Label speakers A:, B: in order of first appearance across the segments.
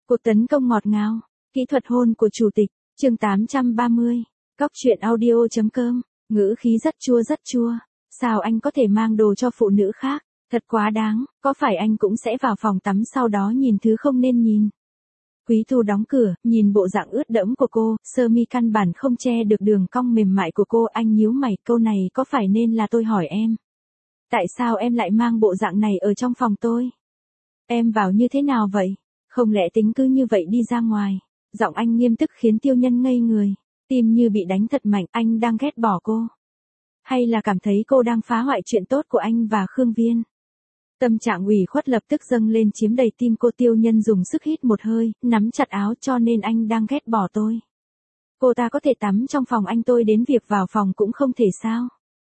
A: Cuộc tấn công ngọt ngào, kỹ thuật hôn của chủ tịch, chương 830, Cóc truyện audio.com, ngữ khí rất chua. Sao anh có thể mang đồ cho phụ nữ khác, thật quá đáng, có phải anh cũng sẽ vào phòng tắm sau đó nhìn thứ không nên nhìn. Quý Thu đóng cửa, nhìn bộ dạng ướt đẫm của cô, sơ mi căn bản không che được đường cong mềm mại của cô, anh nhíu mày, câu này có phải nên là tôi hỏi em. Tại sao em lại mang bộ dạng này ở trong phòng tôi? Em vào như thế nào vậy? Không lẽ tính cứ như vậy đi ra ngoài? Giọng anh nghiêm túc khiến Tiêu Nhân ngây người, tim như bị đánh thật mạnh, anh đang ghét bỏ cô. Hay là cảm thấy cô đang phá hoại chuyện tốt của anh và Khương Viên? Tâm trạng ủy khuất lập tức dâng lên chiếm đầy tim cô. Tiêu Nhân dùng sức hít một hơi, nắm chặt áo, cho nên anh đang ghét bỏ tôi. Cô ta có thể tắm trong phòng anh, tôi đến việc vào phòng cũng không thể sao?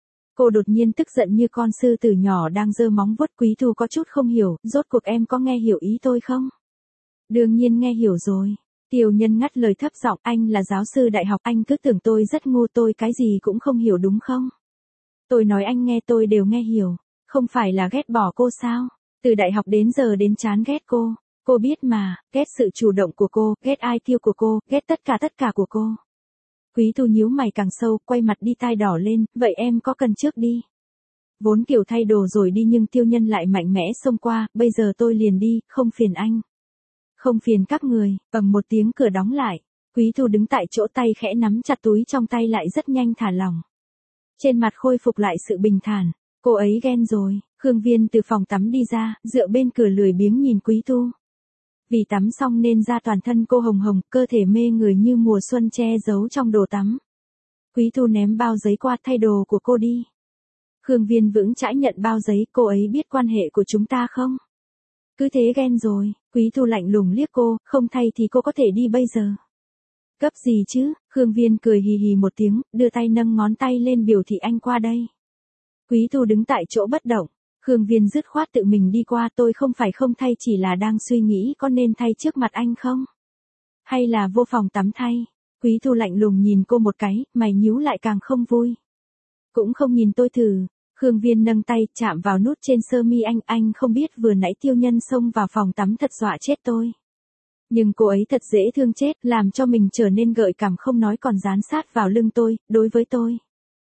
A: Cô đột nhiên tức giận như con sư tử nhỏ đang giơ móng vuốt. Quý Thu có chút không hiểu, rốt cuộc em có nghe hiểu ý tôi không? Đương nhiên nghe hiểu rồi. Tiêu Nhân ngắt lời thấp giọng, anh là giáo sư đại học, anh cứ tưởng tôi rất ngu, tôi cái gì cũng không hiểu đúng không? Tôi nói anh nghe tôi đều nghe hiểu, không phải là ghét bỏ cô sao? Từ đại học đến giờ đến chán ghét cô biết mà, ghét sự chủ động của cô, ghét ai tiêu của cô, ghét tất cả của cô. Quý Thu nhíu mày càng sâu, quay mặt đi, tai đỏ lên, vậy em có cần trước đi. Vốn kiểu thay đồ rồi đi nhưng Tiêu Nhân lại mạnh mẽ xông qua, bây giờ tôi liền đi, không phiền anh. Không phiền các người, ầm một tiếng cửa đóng lại. Quý Thu đứng tại chỗ, tay khẽ nắm chặt túi trong tay lại rất nhanh thả lỏng. Trên mặt khôi phục lại sự bình thản, cô ấy ghen rồi. Khương Viên từ phòng tắm đi ra, dựa bên cửa lười biếng nhìn Quý Thu. Vì tắm xong nên da toàn thân cô hồng hồng, cơ thể mê người như mùa xuân che giấu trong đồ tắm. Quý Thu ném bao giấy qua, thay đồ của cô đi. Khương Viên vững chãi nhận bao giấy, cô ấy biết quan hệ của chúng ta không? Cứ thế ghen rồi. Quý Thu lạnh lùng liếc cô, không thay thì cô có thể đi bây giờ. Gấp gì chứ? Khương Viên cười hì hì một tiếng, đưa tay nâng ngón tay lên biểu thị anh qua đây. Quý Thu đứng tại chỗ bất động. Khương Viên dứt khoát tự mình đi qua, tôi không phải không thay, chỉ là đang suy nghĩ có nên thay trước mặt anh không? Hay là vô phòng tắm thay? Quý Thu lạnh lùng nhìn cô một cái, mày nhíu lại càng không vui. Cũng không nhìn tôi thử. Khương Viên nâng tay, chạm vào nút trên sơ mi anh không biết vừa nãy Tiêu Nhân xông vào phòng tắm thật dọa chết tôi. Nhưng cô ấy thật dễ thương chết, làm cho mình trở nên gợi cảm, không nói còn dán sát vào lưng tôi, đối với tôi.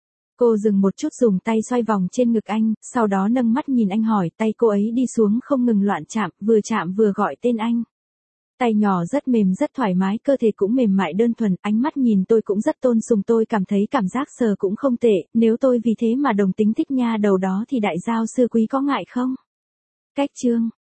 A: Cô dừng một chút, dùng tay xoay vòng trên ngực anh, sau đó nâng mắt nhìn anh hỏi, tay cô ấy đi xuống không ngừng loạn chạm vừa gọi tên anh. Tay nhỏ rất mềm rất thoải mái, cơ thể cũng mềm mại đơn thuần, ánh mắt nhìn tôi cũng rất tôn sùng, tôi cảm thấy cảm giác sờ cũng không tệ, nếu tôi vì thế mà đồng tính thích nha đầu đó thì đại giáo sư Quý có ngại không? Cách chương